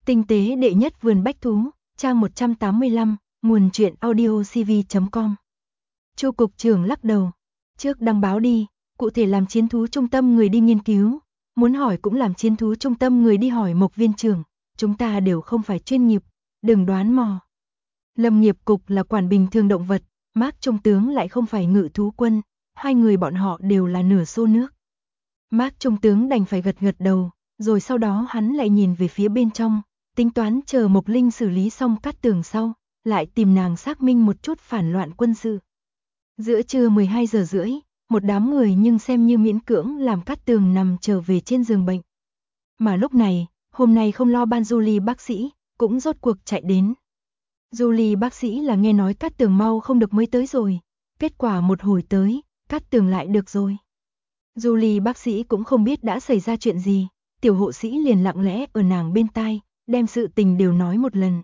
Tinh tế đệ nhất vườn bách thú, trang 185, nguồn truyện audiocv.com. Chu cục trưởng lắc đầu. Trước đăng báo đi, cụ thể làm chiến thú trung tâm người đi nghiên cứu, muốn hỏi cũng làm chiến thú trung tâm người đi hỏi Mộc viên trưởng, chúng ta đều không phải chuyên nghiệp, đừng đoán mò. Lâm nghiệp cục là quản bình thường động vật, Mác trung tướng lại không phải ngự thú quân, hai người bọn họ đều là nửa xô nước. Mác trung tướng đành phải gật gật đầu, rồi sau đó hắn lại nhìn về phía bên trong, tính toán chờ Mộc Linh xử lý xong Cát Tường sau, lại tìm nàng xác minh một chút phản loạn quân sự. Giữa trưa 12 giờ rưỡi, một đám người nhưng xem như miễn cưỡng làm Cát Tường nằm trở về trên giường bệnh. Mà lúc này, hôm nay không lo ban Julie bác sĩ, cũng rốt cuộc chạy đến. Julie bác sĩ là nghe nói Cát Tường mau không được mới tới rồi, kết quả một hồi tới, Cát Tường lại được rồi. Julie bác sĩ cũng không biết đã xảy ra chuyện gì, tiểu hộ sĩ liền lặng lẽ ở nàng bên tai, đem sự tình đều nói một lần.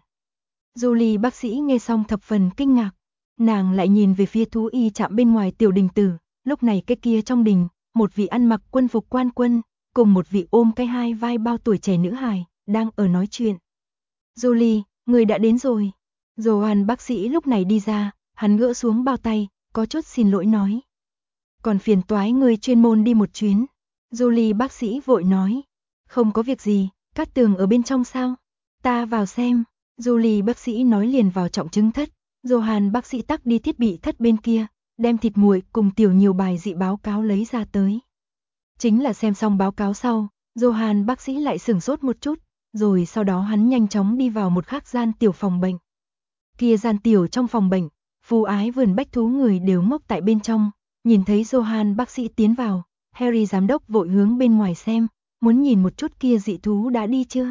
Julie bác sĩ nghe xong thập phần kinh ngạc, nàng lại nhìn về phía thú y trạm bên ngoài tiểu đình tử, lúc này cái kia trong đình, một vị ăn mặc quân phục quan quân, cùng một vị ôm cái hai vai bao tuổi trẻ nữ hài, đang ở nói chuyện. Julie, người đã đến rồi. Johan bác sĩ lúc này đi ra, hắn gỡ xuống bao tay, có chút xin lỗi nói. Còn phiền toái người chuyên môn đi một chuyến. Julie bác sĩ vội nói. Không có việc gì, Cát Tường ở bên trong sao? Ta vào xem. Julie bác sĩ nói liền vào trọng chứng thất. Johan bác sĩ tắc đi thiết bị thất bên kia, đem thịt muội cùng tiểu nhiều bài dị báo cáo lấy ra tới. Chính là xem xong báo cáo sau, Johan bác sĩ lại sửng sốt một chút, rồi sau đó hắn nhanh chóng đi vào một khác gian tiểu phòng bệnh. Kia gian tiểu trong phòng bệnh, phú ái vườn bách thú người đều ngốc tại bên trong, nhìn thấy Johan bác sĩ tiến vào, Harry giám đốc vội hướng bên ngoài xem, muốn nhìn một chút kia dị thú đã đi chưa.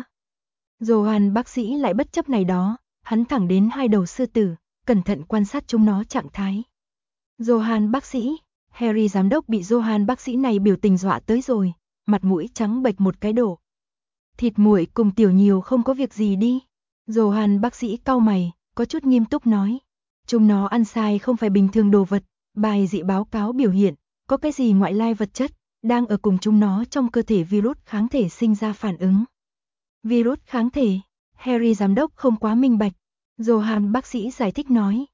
Johan bác sĩ lại bất chấp này đó, hắn thẳng đến hai đầu sư tử, cẩn thận quan sát chúng nó trạng thái. Johan bác sĩ, Harry giám đốc bị Johan bác sĩ này biểu tình dọa tới rồi, mặt mũi trắng bệch một cái đổ. Thịt muội cùng tiểu nhiều không có việc gì đi. Johan bác sĩ cau mày, có chút nghiêm túc nói. Chúng nó ăn sai không phải bình thường đồ vật, bài dị báo cáo biểu hiện, có cái gì ngoại lai vật chất, đang ở cùng chúng nó trong cơ thể virus kháng thể sinh ra phản ứng. Virus kháng thể, Harry giám đốc không quá minh bạch. Johan bác sĩ giải thích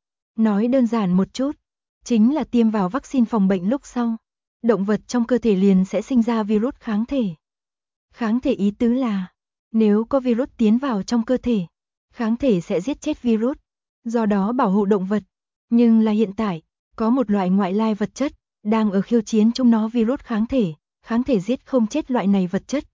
nói đơn giản một chút, chính là tiêm vào vaccine phòng bệnh lúc sau, động vật trong cơ thể liền sẽ sinh ra virus kháng thể. Kháng thể ý tứ là, nếu có virus tiến vào trong cơ thể, kháng thể sẽ giết chết virus, do đó bảo hộ động vật. Nhưng là hiện tại, có một loại ngoại lai vật chất, đang ở khiêu chiến chúng nó virus kháng thể giết không chết loại này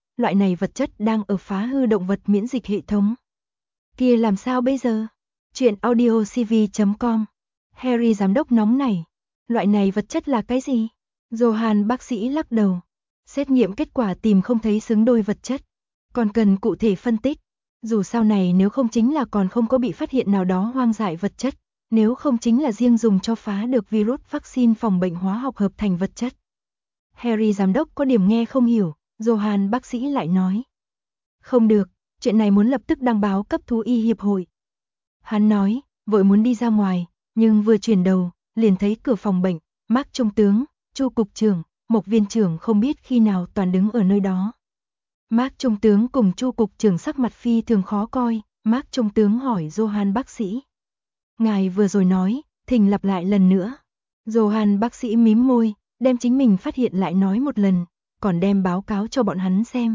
vật chất đang ở phá hư động vật miễn dịch hệ thống. Kia làm sao bây giờ? Chuyện audiocv.com. Harry giám đốc nóng nảy. Loại này vật chất là cái gì? Johan bác sĩ lắc đầu. Xét nghiệm kết quả tìm không thấy xứng đôi vật chất. Còn cần cụ thể phân tích. Dù sau này nếu không chính là còn không có bị phát hiện nào đó hoang dại vật chất. Nếu không chính là riêng dùng cho phá được virus vaccine phòng bệnh hóa học hợp thành vật chất. Harry giám đốc có điểm nghe không hiểu. Johan bác sĩ lại nói. Không được, chuyện này muốn lập tức đăng báo cấp thú y hiệp hội. Hắn nói, vội muốn đi ra ngoài, nhưng vừa chuyển đầu, liền thấy cửa phòng bệnh, Mác trung tướng, Chu cục trưởng, Mộc viên trưởng không biết khi nào toàn đứng ở nơi đó. Mác trung tướng cùng Chu cục trưởng sắc mặt phi thường khó coi, Mác trung tướng hỏi Johan bác sĩ. Ngài vừa rồi nói, thỉnh lặp lại lần nữa. Johan bác sĩ mím môi, đem chính mình phát hiện lại nói một lần, còn đem báo cáo cho bọn hắn xem.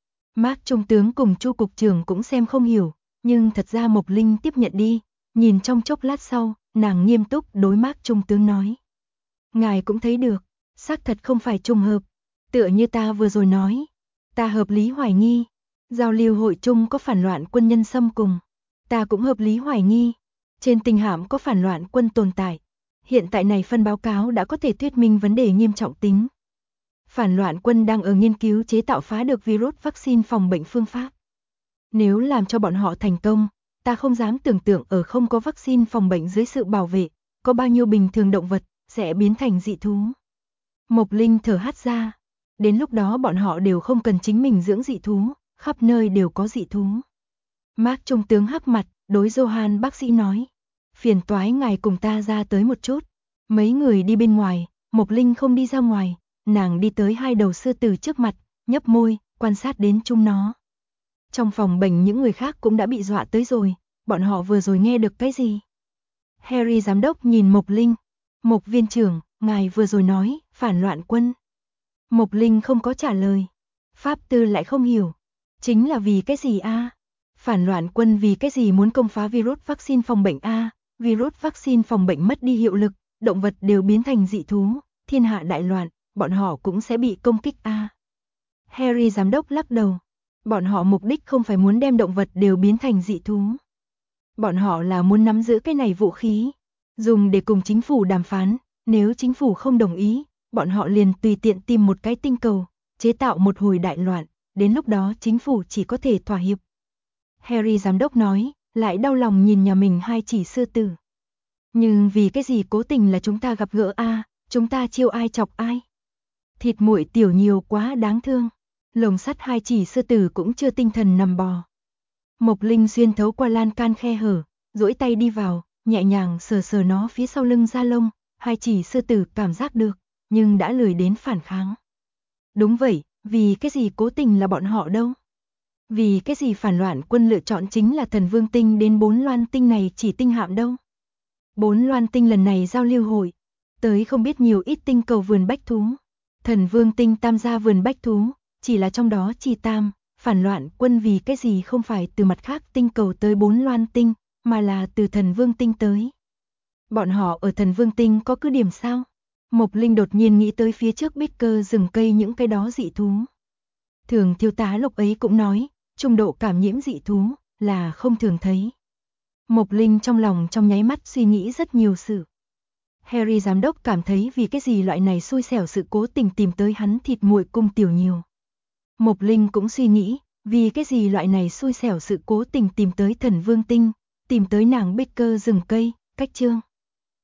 Mác trung tướng cùng Chu cục trưởng cũng xem không hiểu, nhưng thật ra Mộc Linh tiếp nhận đi, nhìn trong chốc lát sau, nàng nghiêm túc đối Mác trung tướng nói. Ngài cũng thấy được, xác thật không phải trùng hợp, tựa như ta vừa rồi nói, ta hợp lý hoài nghi, giao lưu hội chung có phản loạn quân nhân xâm cùng, ta cũng hợp lý hoài nghi, trên tình hạm có phản loạn quân tồn tại, hiện tại này phân báo cáo đã có thể thuyết minh vấn đề nghiêm trọng tính. Phản loạn quân đang ở nghiên cứu chế tạo phá được virus vaccine phòng bệnh phương pháp. Nếu làm cho bọn họ thành công, ta không dám tưởng tượng ở không có vaccine phòng bệnh dưới sự bảo vệ, có bao nhiêu bình thường động vật sẽ biến thành dị thú. Mộc Linh thở hắt ra, đến lúc đó bọn họ đều không cần chính mình dưỡng dị thú, khắp nơi đều có dị thú. Mác trung tướng hắc mặt, đối Johan bác sĩ nói, phiền toái ngài cùng ta ra tới một chút. Mấy người đi bên ngoài, Mộc Linh không đi ra ngoài, nàng đi tới hai đầu sư tử trước mặt, nhấp môi, quan sát đến chúng nó. Trong phòng bệnh những người khác cũng đã bị dọa tới rồi, bọn họ vừa rồi nghe được cái gì? Harry giám đốc nhìn Mộc Linh. Mộc viên trưởng, ngài vừa rồi nói, phản loạn quân. Mộc Linh không có trả lời. Pháp Tư lại không hiểu. Chính là vì cái gì a? Phản loạn quân vì cái gì muốn công phá virus vaccine phòng bệnh a? Virus vaccine phòng bệnh mất đi hiệu lực, động vật đều biến thành dị thú, thiên hạ đại loạn, bọn họ cũng sẽ bị công kích a. Harry giám đốc lắc đầu. Bọn họ mục đích không phải muốn đem động vật đều biến thành dị thú. Bọn họ là muốn nắm giữ cái này vũ khí, dùng để cùng chính phủ đàm phán, nếu chính phủ không đồng ý, bọn họ liền tùy tiện tìm một cái tinh cầu, chế tạo một hồi đại loạn, đến lúc đó chính phủ chỉ có thể thỏa hiệp. Harry giám đốc nói, lại đau lòng nhìn nhà mình hai chỉ sư tử. Nhưng vì cái gì cố tình là chúng ta gặp gỡ a, chúng ta chiêu ai chọc ai? Thịt muội tiểu nhiều quá đáng thương. Lồng sắt hai chỉ sư tử cũng chưa tinh thần nằm bò. Mộc Linh xuyên thấu qua lan can khe hở, duỗi tay đi vào, nhẹ nhàng sờ sờ nó phía sau lưng da lông, hai chỉ sư tử cảm giác được, nhưng đã lười đến phản kháng. Đúng vậy, vì cái gì cố tình là bọn họ đâu? Vì cái gì phản loạn quân lựa chọn chính là Thần Vương Tinh đến 4 loan tinh này chỉ tinh hạm đâu? 4 loan tinh lần này giao lưu hội, tới không biết nhiều ít tinh cầu vườn bách thú. Thần Vương Tinh tam gia vườn bách thú, chỉ là trong đó chi tam, phản loạn quân vì cái gì không phải từ mặt khác tinh cầu tới 4 loan tinh, mà là từ Thần Vương Tinh tới. Bọn họ ở Thần Vương Tinh có cứ điểm sao? Mộc Linh đột nhiên nghĩ tới phía trước Baker rừng cây những cái đó dị thú. Thường thiếu tá Lục ấy cũng nói, trung độ cảm nhiễm dị thú là không thường thấy. Mộc Linh trong lòng trong nháy mắt suy nghĩ rất nhiều sự. Harry giám đốc cảm thấy vì cái gì loại này xui xẻo sự cố tình tìm tới hắn thịt muội cung tiểu nhiều. Mộc Linh cũng suy nghĩ, vì cái gì loại này xui xẻo sự cố tình tìm tới Thần Vương Tinh, tìm tới nàng Baker rừng cây, cách chương.